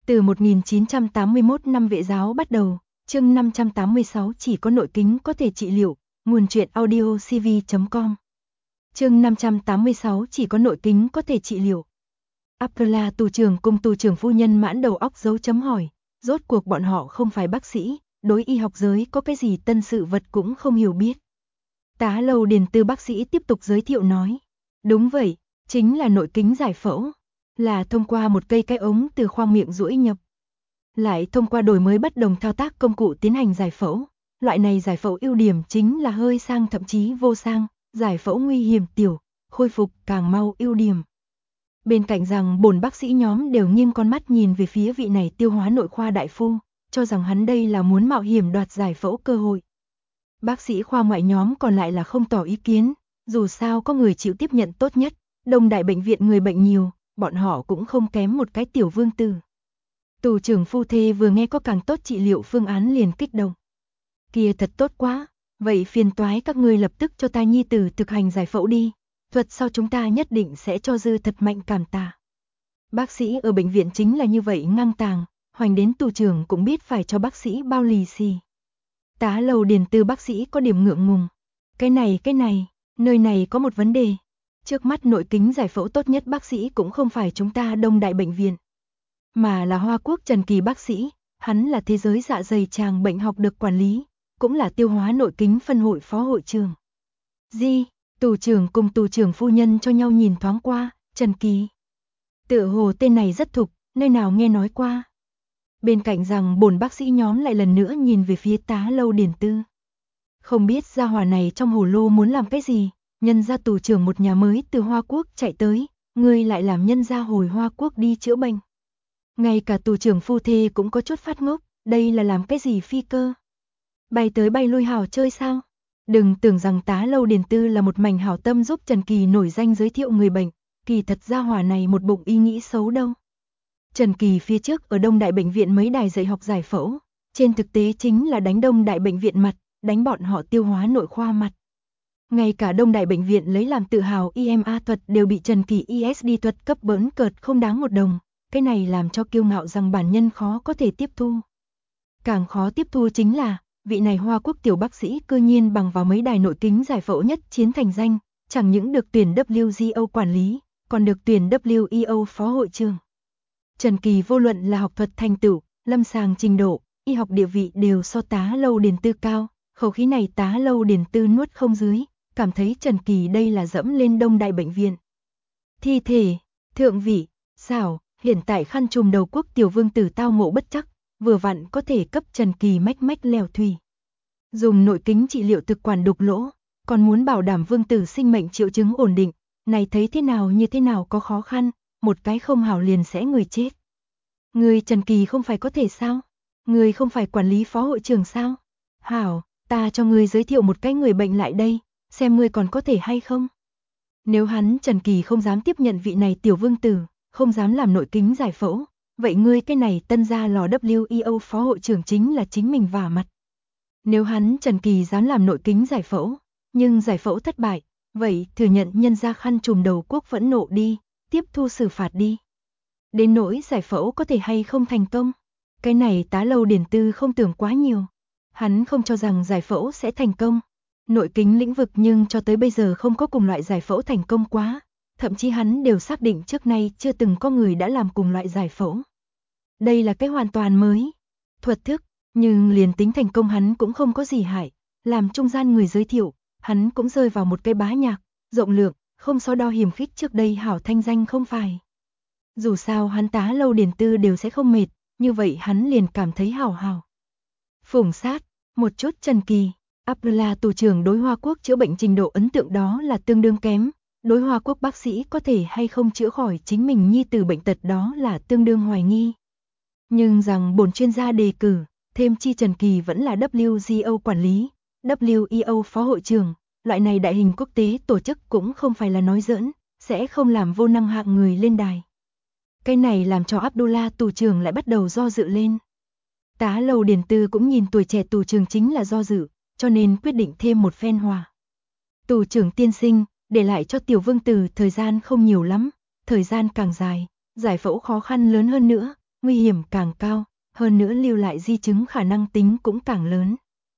Từ 1981 năm Vệ giáo bắt đầu, chương 586 chỉ có nội kính có thể trị liệu, nguồn truyện audio cv.com. Chương 586 chỉ có nội kính có thể trị liệu. Abdullah tù trưởng cùng tù trưởng phu nhân mãn đầu óc dấu chấm hỏi, rốt cuộc bọn họ không phải bác sĩ, đối y học giới có cái gì tân sự vật cũng không hiểu biết. Tá Lâu Điền Tư bác sĩ tiếp tục giới thiệu nói, đúng vậy, chính là nội kính giải phẫu, là thông qua một cây cái ống từ khoang miệng duỗi nhập. Lại thông qua đổi mới bất đồng thao tác công cụ tiến hành giải phẫu. Loại này giải phẫu ưu điểm chính là hơi sang thậm chí vô sang, giải phẫu nguy hiểm tiểu, khôi phục càng mau ưu điểm. Bên cạnh rằng bổn bác sĩ nhóm đều nghiêng con mắt nhìn về phía vị này tiêu hóa nội khoa đại phu, cho rằng hắn đây là muốn mạo hiểm đoạt giải phẫu cơ hội. Bác sĩ khoa ngoại nhóm còn lại là không tỏ ý kiến, dù sao có người chịu tiếp nhận tốt nhất, Đông Đại bệnh viện người bệnh nhiều, bọn họ cũng không kém một cái tiểu vương tử. Tù trưởng phu thê vừa nghe có càng tốt trị liệu phương án liền kích động. Kia thật tốt quá, vậy phiền toái các ngươi lập tức cho ta nhi tử thực hành giải phẫu đi, thuật sau chúng ta nhất định sẽ cho dư thật mạnh cảm tạ. Bác sĩ ở bệnh viện chính là như vậy ngang tàng, hoành đến tù trưởng cũng biết phải cho bác sĩ bao lì xì. Tá Lâu Điền Tư bác sĩ có điểm ngượng ngùng. Cái này, nơi này có một vấn đề. Trước mắt nội kính giải phẫu tốt nhất bác sĩ cũng không phải chúng ta Đông Đại bệnh viện, mà là Hoa Quốc Trần Kỳ bác sĩ, hắn là thế giới dạ dày tràng bệnh học được quản lý, cũng là tiêu hóa nội kính phân hội phó hội trưởng. Tù trưởng cùng tù trưởng phu nhân cho nhau nhìn thoáng qua, Trần Kỳ. Tựa hồ tên này rất thục, nơi nào nghe nói qua. Bên cạnh rằng bổn bác sĩ nhóm lại lần nữa nhìn về phía Tá Lâu Điền Tư. Không biết gia hỏa này trong hồ lô muốn làm cái gì, nhân ra tù trưởng một nhà mới từ Hoa Quốc chạy tới, ngươi lại làm nhân ra hồi Hoa Quốc đi chữa bệnh. Ngay cả tù trưởng phu thê cũng có chút phát ngốc, đây là làm cái gì phi cơ? Bay tới bay lui hảo chơi sao? Đừng tưởng rằng Tá Lâu Điền Tư là một mảnh hảo tâm giúp Trần Kỳ nổi danh giới thiệu người bệnh, kỳ thật gia hỏa này một bụng ý nghĩ xấu đâu. Trần Kỳ phía trước ở Đông Đại bệnh viện mấy đài dạy học giải phẫu, trên thực tế chính là đánh Đông Đại bệnh viện mặt, đánh bọn họ tiêu hóa nội khoa mặt. Ngay cả Đông Đại bệnh viện lấy làm tự hào IMA thuật đều bị Trần Kỳ ISD thuật cấp bỡn cợt không đáng một đồng, cái này làm cho kiêu ngạo rằng bản nhân khó có thể tiếp thu. Càng khó tiếp thu chính là, vị này Hoa Quốc tiểu bác sĩ cư nhiên bằng vào mấy đài nội kính giải phẫu nhất chiến thành danh, chẳng những được tuyển WGO quản lý, còn được tuyển WEO phó hội trưởng. Trần Kỳ vô luận là học thuật thành tựu, lâm sàng trình độ, y học địa vị đều so Tá Lâu Điền Tư cao, khẩu khí này Tá Lâu Điền Tư nuốt không dưới, cảm thấy Trần Kỳ đây là dẫm lên Đông Đại bệnh viện. Thi thể, thượng vị, xảo, hiện tại khăn trùm đầu quốc tiểu vương tử tao ngộ bất chắc, vừa vặn có thể cấp Trần Kỳ mách mách lèo thủy. Dùng nội kính trị liệu thực quản đục lỗ, còn muốn bảo đảm vương tử sinh mệnh triệu chứng ổn định, này thấy thế nào như thế nào có khó khăn, một cái không hảo liền sẽ người chết. Người Trần Kỳ không phải có thể sao? Người không phải quản lý phó hội trưởng sao? Hảo, ta cho ngươi giới thiệu một cái người bệnh lại đây, xem ngươi còn có thể hay không? Nếu hắn Trần Kỳ không dám tiếp nhận vị này tiểu vương tử, không dám làm nội kính giải phẫu, vậy ngươi cái này tân gia lò WEO phó hội trưởng chính là chính mình vả mặt. Nếu hắn Trần Kỳ dám làm nội kính giải phẫu, nhưng giải phẫu thất bại, vậy thừa nhận nhân ra khăn trùm đầu quốc phẫn nộ đi, tiếp thu xử phạt đi. Đến nỗi giải phẫu có thể hay không thành công, cái này Tá Lâu Điền Tư không tưởng quá nhiều. Hắn không cho rằng giải phẫu sẽ thành công. Nội kính lĩnh vực nhưng cho tới bây giờ không có cùng loại giải phẫu thành công quá, thậm chí hắn đều xác định trước nay chưa từng có người đã làm cùng loại giải phẫu. Đây là cái hoàn toàn mới thuật thức, nhưng liền tính thành công hắn cũng không có gì hại, làm trung gian người giới thiệu, hắn cũng rơi vào một cái bá nhạc, rộng lượng, không so đo hiểm khích trước đây hảo thanh danh không phải. Dù sao hắn Tá Lâu Điền Tư đều sẽ không mệt, như vậy hắn liền cảm thấy hảo. Phủng sát, một chút Trần Kỳ, Abdullah tù trưởng đối Hoa Quốc chữa bệnh trình độ ấn tượng đó là tương đương kém, đối Hoa Quốc bác sĩ có thể hay không chữa khỏi chính mình nhi tử bệnh tật đó là tương đương hoài nghi. Nhưng rằng bổn chuyên gia đề cử, thêm chi Trần Kỳ vẫn là WGO quản lý, WEO phó hội trưởng, loại này đại hình quốc tế tổ chức cũng không phải là nói giỡn, sẽ không làm vô năng hạng người lên đài. Cái này làm cho Abdullah tù trưởng lại bắt đầu do dự lên. Tá Lâu Điền Tư cũng nhìn tuổi trẻ tù trưởng chính là do dự, cho nên quyết định thêm một phen hòa. Tù trưởng tiên sinh, để lại cho tiểu vương tử thời gian không nhiều lắm, thời gian càng dài, giải phẫu khó khăn lớn hơn nữa, nguy hiểm càng cao, hơn nữa lưu lại di chứng khả năng tính cũng càng lớn.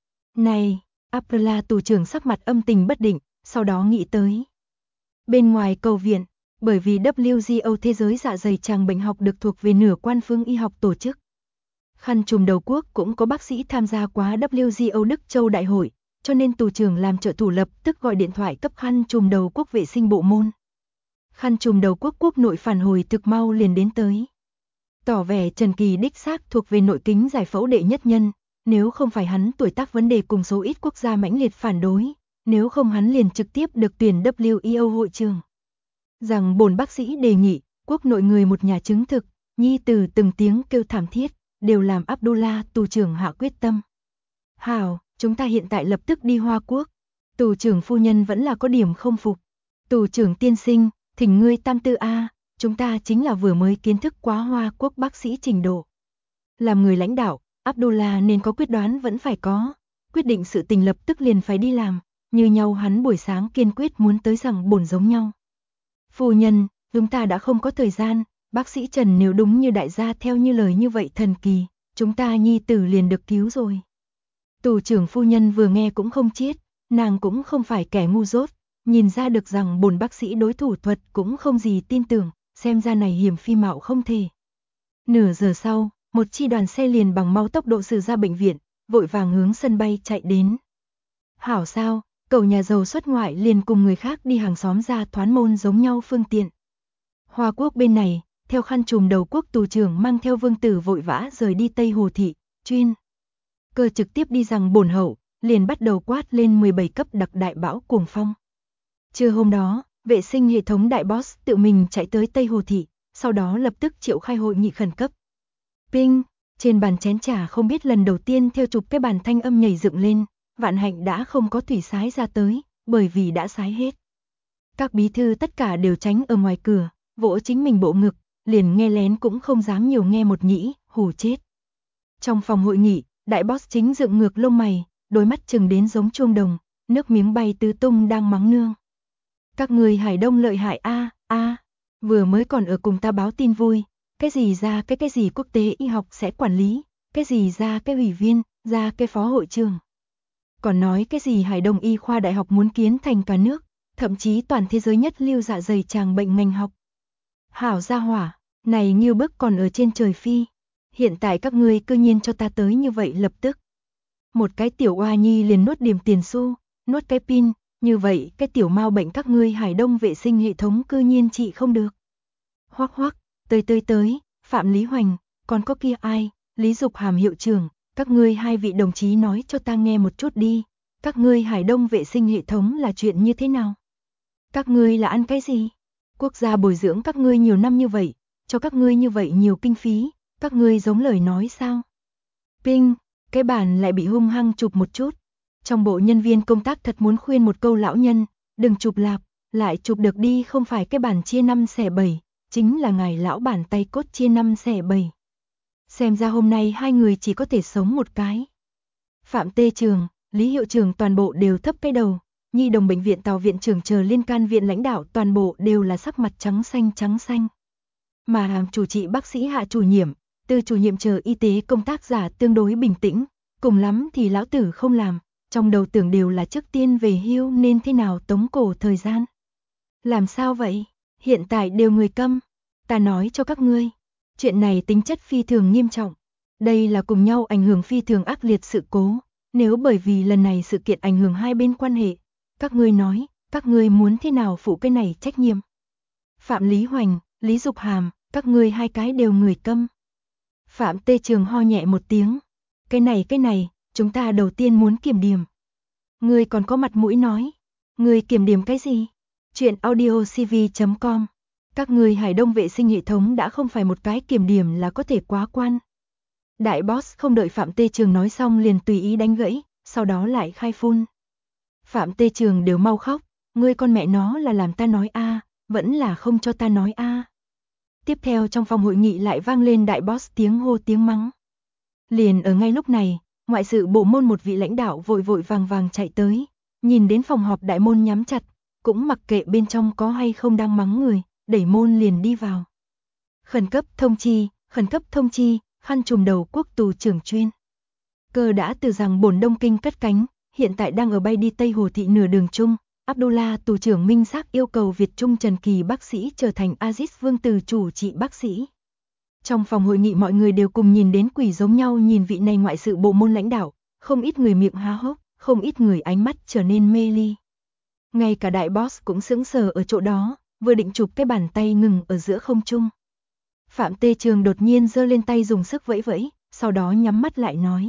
Này, Abdullah tù trưởng sắc mặt âm tình bất định, sau đó nghĩ tới. Bên ngoài cầu viện, bởi vì WGO Thế giới dạ dày tràng bệnh học được thuộc về nửa quan phương y học tổ chức. Khăn trùm đầu quốc cũng có bác sĩ tham gia quá WGO Đức Châu Đại hội, cho nên tù trưởng làm trợ thủ lập tức gọi điện thoại cấp khăn trùm đầu quốc vệ sinh bộ môn. Khăn trùm đầu quốc quốc nội phản hồi thực mau liền đến tới. Tỏ vẻ Trần Kỳ đích xác thuộc về nội kính giải phẫu đệ nhất nhân, nếu không phải hắn tuổi tác vấn đề cùng số ít quốc gia mãnh liệt phản đối, nếu không hắn liền trực tiếp được tuyển WEO hội trưởng. Rằng bổn bác sĩ đề nghị, quốc nội người một nhà chứng thực, nhi từ từng tiếng kêu thảm thiết, đều làm Abdullah tù trưởng hạ quyết tâm. Hảo, chúng ta hiện tại lập tức đi Hoa Quốc. Tù trưởng phu nhân vẫn là có điểm không phục. Tù trưởng tiên sinh, thỉnh ngươi tam tư A, chúng ta chính là vừa mới kiến thức quá Hoa Quốc bác sĩ trình độ. Làm người lãnh đạo, Abdullah nên có quyết đoán vẫn phải có, quyết định sự tình lập tức liền phải đi làm, như nhau hắn buổi sáng kiên quyết muốn tới rằng bổn giống nhau. Phu nhân, chúng ta đã không có thời gian, bác sĩ Trần nếu đúng như đại gia theo như lời như vậy thần kỳ, chúng ta nhi tử liền được cứu rồi. Tù trưởng phu nhân vừa nghe cũng không chết, nàng cũng không phải kẻ ngu dốt, nhìn ra được rằng bổn bác sĩ đối thủ thuật cũng không gì tin tưởng, xem ra này hiểm phi mạo không thể. Nửa giờ sau, một chi đoàn xe liền bằng mau tốc độ xử ra bệnh viện, vội vàng hướng sân bay chạy đến. Hảo sao, cậu nhà giàu xuất ngoại liền cùng người khác đi hàng xóm ra thoán môn giống nhau phương tiện. Hoa Quốc bên này, theo khăn trùm đầu quốc tù trưởng mang theo vương tử vội vã rời đi Tây Hồ Thị, chuyên cơ trực tiếp đi rằng bổn hậu, liền bắt đầu quát lên 17 cấp đặc đại bão cuồng phong. Trưa hôm đó, vệ sinh hệ thống đại boss tự mình chạy tới Tây Hồ Thị, sau đó lập tức triệu khai hội nghị khẩn cấp. Ping, trên bàn chén trà không biết lần đầu tiên theo chụp cái bàn thanh âm nhảy dựng lên, Vạn Hạnh đã không có thủy sái ra tới, bởi vì đã sái hết. Các bí thư tất cả đều tránh ở ngoài cửa, vỗ chính mình bộ ngực, liền nghe lén cũng không dám nhiều nghe một nhĩ, hù chết. Trong phòng hội nghị, đại boss chính dựng ngược lông mày, đôi mắt chừng đến giống chuông đồng, nước miếng bay tứ tung đang mắng nương. Các người Hải Đông lợi hại a, vừa mới còn ở cùng ta báo tin vui, cái gì ra cái gì quốc tế y học sẽ quản lý, cái gì ra cái ủy viên, ra cái phó hội trưởng. Còn nói cái gì Hải Đông y khoa đại học muốn kiến thành cả nước, thậm chí toàn thế giới nhất lưu dạ dày tràng bệnh ngành học. Hảo gia hỏa, này như bức còn ở trên trời phi. Hiện tại các ngươi cư nhiên cho ta tới như vậy lập tức. Một cái tiểu oa nhi liền nuốt điểm tiền xu, nuốt cái pin, như vậy cái tiểu mau bệnh các ngươi Hải Đông vệ sinh hệ thống cư nhiên trị không được. Hoắc hoắc, tới, Phạm Lý Hoành, còn có kia ai, Lý Dục Hàm hiệu trưởng, các ngươi hai vị đồng chí nói cho ta nghe một chút đi, các ngươi Hải Đông vệ sinh hệ thống là chuyện như thế nào? Các ngươi là ăn cái gì? Quốc gia bồi dưỡng các ngươi nhiều năm như vậy, cho các ngươi như vậy nhiều kinh phí, các ngươi giống lời nói sao? Ping, cái bàn lại bị hung hăng chụp một chút. Trong bộ nhân viên công tác thật muốn khuyên một câu lão nhân, đừng chụp lạp, lại chụp được đi không phải cái bàn chia 5 xẻ 7, chính là ngài lão bản tay cốt chia 5 xẻ 7. Xem ra hôm nay hai người chỉ có thể sống một cái. Phạm Tê Trường, Lý hiệu trưởng toàn bộ đều thấp cái đầu, Nhi đồng bệnh viện Tào viện trưởng chờ liên can viện lãnh đạo toàn bộ đều là sắc mặt trắng xanh. Mà chủ trị bác sĩ Hạ chủ nhiệm, Tư chủ nhiệm chờ y tế công tác giả tương đối bình tĩnh, cùng lắm thì lão tử không làm, trong đầu tưởng đều là trước tiên về hưu nên thế nào tống cổ thời gian. Làm sao vậy? Hiện tại đều người câm. Ta nói cho các ngươi, chuyện này tính chất phi thường nghiêm trọng. Đây là cùng nhau ảnh hưởng phi thường ác liệt sự cố. Nếu bởi vì lần này sự kiện ảnh hưởng hai bên quan hệ, các ngươi nói, các ngươi muốn thế nào phụ cái này trách nhiệm? Phạm Lý Hoành, Lý Dục Hàm, các ngươi hai cái đều người câm. Phạm Tê Trường ho nhẹ một tiếng. Cái này, chúng ta đầu tiên muốn kiểm điểm. Ngươi còn có mặt mũi nói. Ngươi kiểm điểm cái gì? Chuyện audiocv.com. Các ngươi Hải Đông vệ sinh hệ thống đã không phải một cái kiểm điểm là có thể quá quan. Đại boss không đợi Phạm Tê Trường nói xong liền tùy ý đánh gãy, sau đó lại khai phun. Phạm Tê Trường đều mau khóc, ngươi con mẹ nó là làm ta nói a, vẫn là không cho ta nói a. Tiếp theo trong phòng hội nghị lại vang lên đại boss tiếng hô tiếng mắng. Liền ở ngay lúc này, ngoại sự bộ môn một vị lãnh đạo vội vàng chạy tới, nhìn đến phòng họp đại môn nhắm chặt, cũng mặc kệ bên trong có hay không đang mắng người, đẩy môn liền đi vào. Khẩn cấp thông chi, Khẩn cấp thông chi, khăn trùm đầu quốc tù trưởng chuyên cơ đã từ rằng bổn Đông Kinh cất cánh, hiện tại đang ở bay đi Tây Hồ Thị nửa đường chung. Abdullah tù trưởng minh xác yêu cầu Việt Trung Trần Kỳ bác sĩ trở thành Aziz Vương Từ chủ trị bác sĩ. Trong phòng hội nghị mọi người đều cùng nhìn đến quỷ giống nhau nhìn vị này ngoại sự bộ môn lãnh đạo, không ít người miệng há hốc, không ít người ánh mắt trở nên mê ly. Ngay cả đại boss cũng sững sờ ở chỗ đó, vừa định chụp cái bàn tay ngừng ở giữa không trung. Phạm Tê Trường đột nhiên giơ lên tay dùng sức vẫy vẫy, sau đó nhắm mắt lại nói.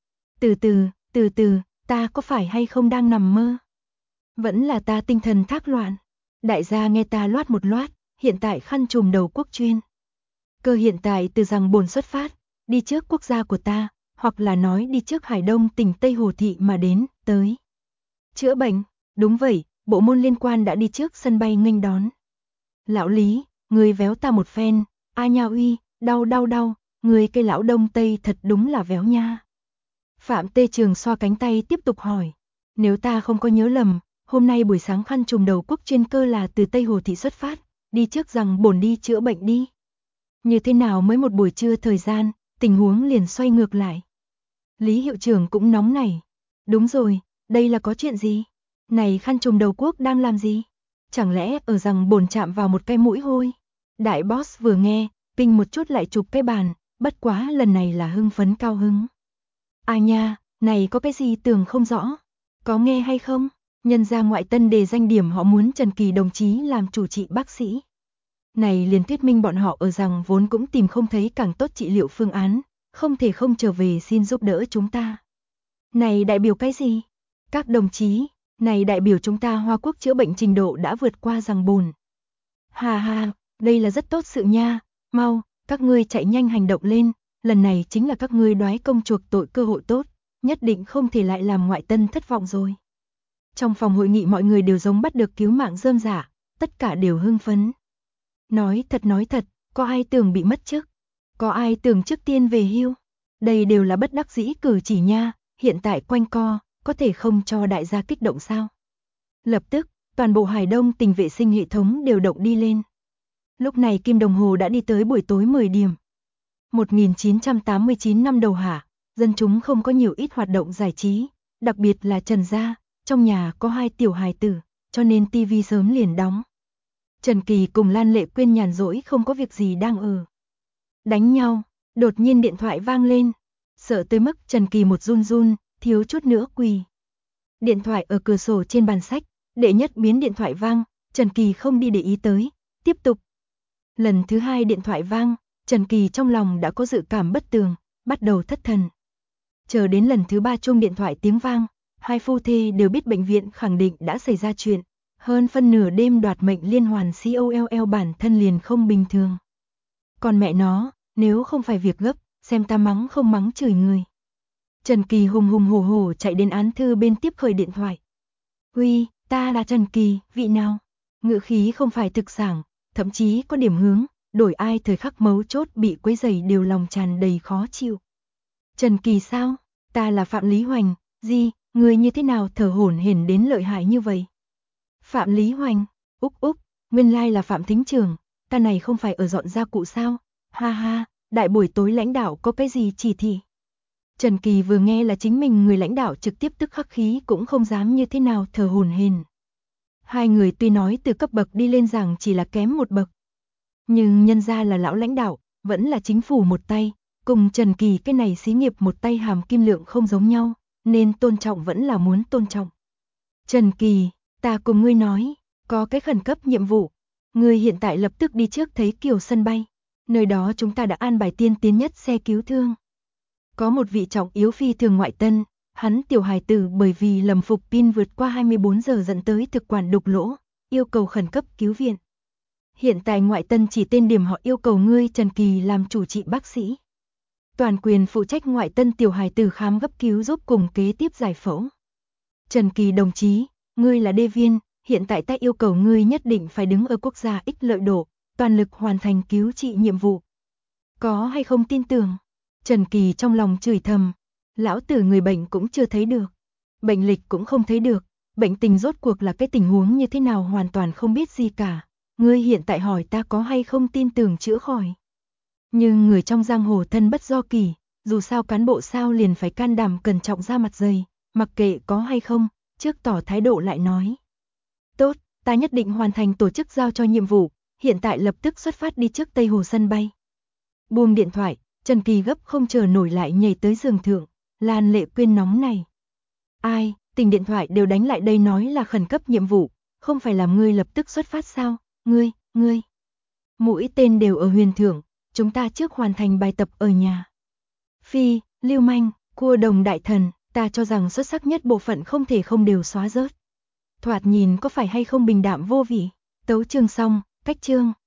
Từ từ, ta có phải hay không đang nằm mơ? Vẫn là ta tinh thần thác loạn. Đại gia nghe ta loát một loát, hiện tại khăn trùm đầu quốc chuyên cơ hiện tại từ rằng bồn xuất phát, đi trước quốc gia của ta, hoặc là nói đi trước Hải Đông tỉnh Tây Hồ Thị mà đến, tới chữa bệnh. Đúng vậy, bộ môn liên quan đã đi trước sân bay nghênh đón. Lão Lý, người véo ta một phen, a nha uy, đau, người cây lão Đông Tây thật đúng là véo nha. Phạm Tê Trường xoa cánh tay tiếp tục hỏi, nếu ta không có nhớ lầm, hôm nay buổi sáng khăn trùm đầu quốc chuyên cơ là từ Tây Hồ Thị xuất phát, đi trước rằng bổn đi chữa bệnh đi. Như thế nào mới một buổi trưa thời gian, tình huống liền xoay ngược lại. Lý hiệu trưởng cũng nóng nảy. Đúng rồi, đây là có chuyện gì? Này khăn trùm đầu quốc đang làm gì? Chẳng lẽ ở rằng bổn chạm vào một cái mũi hôi? Đại boss vừa nghe, pinh một chút lại chụp cái bàn, bất quá lần này là hưng phấn cao hứng. À nha, này có cái gì tưởng không rõ? Có nghe hay không? Nhân ra ngoại tân đề danh điểm họ muốn Trần Kỳ đồng chí làm chủ trị bác sĩ. Này liền thuyết minh bọn họ ở rằng vốn cũng tìm không thấy càng tốt trị liệu phương án, không thể không trở về xin giúp đỡ chúng ta. Này đại biểu cái gì? Các đồng chí, này đại biểu chúng ta Hoa Quốc chữa bệnh trình độ đã vượt qua rằng bồn. Ha, đây là rất tốt sự nha, mau, các ngươi chạy nhanh hành động lên, lần này chính là các ngươi đoái công chuộc tội cơ hội tốt, nhất định không thể lại làm ngoại tân thất vọng rồi. Trong phòng hội nghị mọi người đều giống bắt được cứu mạng rơm rả, tất cả đều hưng phấn. Nói thật, có ai tưởng bị mất chức? Có ai tưởng trước tiên về hưu? Đây đều là bất đắc dĩ cử chỉ nha, hiện tại quanh co, có thể không cho đại gia kích động sao? Lập tức, toàn bộ Hải Đông tỉnh vệ sinh hệ thống đều động đi lên. Lúc này kim đồng hồ đã đi tới buổi tối 10 điểm. 1989 năm đầu hạ, dân chúng không có nhiều ít hoạt động giải trí, đặc biệt là Trần gia, trong nhà có 2 tiểu hài tử, cho nên tivi sớm liền đóng. Trần Kỳ cùng Lan Lệ Quyên nhàn rỗi không có việc gì đang ở đánh nhau, đột nhiên điện thoại vang lên, sợ tới mức Trần Kỳ một run, thiếu chút nữa quỳ. Điện thoại ở cửa sổ trên bàn sách, đệ nhất biến điện thoại vang, Trần Kỳ không đi để ý tới, tiếp tục. Lần thứ 2 điện thoại vang, Trần Kỳ trong lòng đã có dự cảm bất tường, bắt đầu thất thần. Chờ đến lần thứ 3 chuông điện thoại tiếng vang, hai phu thê đều biết bệnh viện khẳng định đã xảy ra chuyện. Hơn phân nửa đêm đoạt mệnh liên hoàn COLL bản thân liền không bình thường. Còn mẹ nó, nếu không phải việc gấp, xem ta mắng không mắng chửi người. Trần Kỳ hùng hổ chạy đến án thư bên tiếp khởi điện thoại. Uy, ta là Trần Kỳ, vị nào? Ngữ khí không phải thực sảng, thậm chí có điểm hướng, đổi ai thời khắc mấu chốt bị quấy rầy đều lòng tràn đầy khó chịu. Trần Kỳ sao? Ta là Phạm Lý Hoành, gì, người như thế nào thở hổn hển đến lợi hại như vậy? Phạm Lý Hoành, úc, nguyên lai là Phạm Thính Trường, ta này không phải ở dọn gia cụ sao? Ha, đại buổi tối lãnh đạo có cái gì chỉ thị? Trần Kỳ vừa nghe là chính mình người lãnh đạo trực tiếp tức khắc khí cũng không dám như thế nào thở hổn hển. Hai người tuy nói từ cấp bậc đi lên rằng chỉ là kém một bậc, nhưng nhân ra là lão lãnh đạo, vẫn là chính phủ một tay, cùng Trần Kỳ cái này xí nghiệp một tay hàm kim lượng không giống nhau, nên tôn trọng vẫn là muốn tôn trọng. Trần Kỳ, ta cùng ngươi nói, có cái khẩn cấp nhiệm vụ, ngươi hiện tại lập tức đi trước thấy Kiều sân bay, nơi đó chúng ta đã an bài tiên tiến nhất xe cứu thương. Có một vị trọng yếu phi thường ngoại tân, hắn tiểu hài tử bởi vì lầm phục pin vượt qua 24 giờ dẫn tới thực quản đục lỗ, yêu cầu khẩn cấp cứu viện. Hiện tại ngoại tân chỉ tên điểm họ yêu cầu ngươi Trần Kỳ làm chủ trị bác sĩ. Toàn quyền phụ trách ngoại tân tiểu hài tử khám gấp cứu giúp cùng kế tiếp giải phẫu. Trần Kỳ đồng chí, ngươi là đê viên, hiện tại ta yêu cầu ngươi nhất định phải đứng ở quốc gia ích lợi độ, toàn lực hoàn thành cứu trị nhiệm vụ. Có hay không tin tưởng? Trần Kỳ trong lòng chửi thầm, lão tử người bệnh cũng chưa thấy được, bệnh lịch cũng không thấy được, bệnh tình rốt cuộc là cái tình huống như thế nào hoàn toàn không biết gì cả. Ngươi hiện tại hỏi ta có hay không tin tưởng chữa khỏi. Nhưng người trong giang hồ thân bất do kỳ, dù sao cán bộ sao liền phải can đảm cẩn trọng ra mặt dày, mặc kệ có hay không, trước tỏ thái độ lại nói. Tốt, ta nhất định hoàn thành tổ chức giao cho nhiệm vụ, hiện tại lập tức xuất phát đi trước Tây Hồ sân bay. Buông điện thoại, Trần Kỳ gấp không chờ nổi lại nhảy tới giường thượng, Lan Lệ Quyên nóng này. Ai, tỉnh điện thoại đều đánh lại đây nói là khẩn cấp nhiệm vụ, không phải làm ngươi lập tức xuất phát sao, ngươi. Mũi tên đều ở huyền thượng, chúng ta trước hoàn thành bài tập ở nhà. Phi, lưu manh, cua đồng đại thần, ta cho rằng xuất sắc nhất bộ phận không thể không đều xóa rớt. Thoạt nhìn có phải hay không bình đạm vô vị, tấu chương xong, cách chương.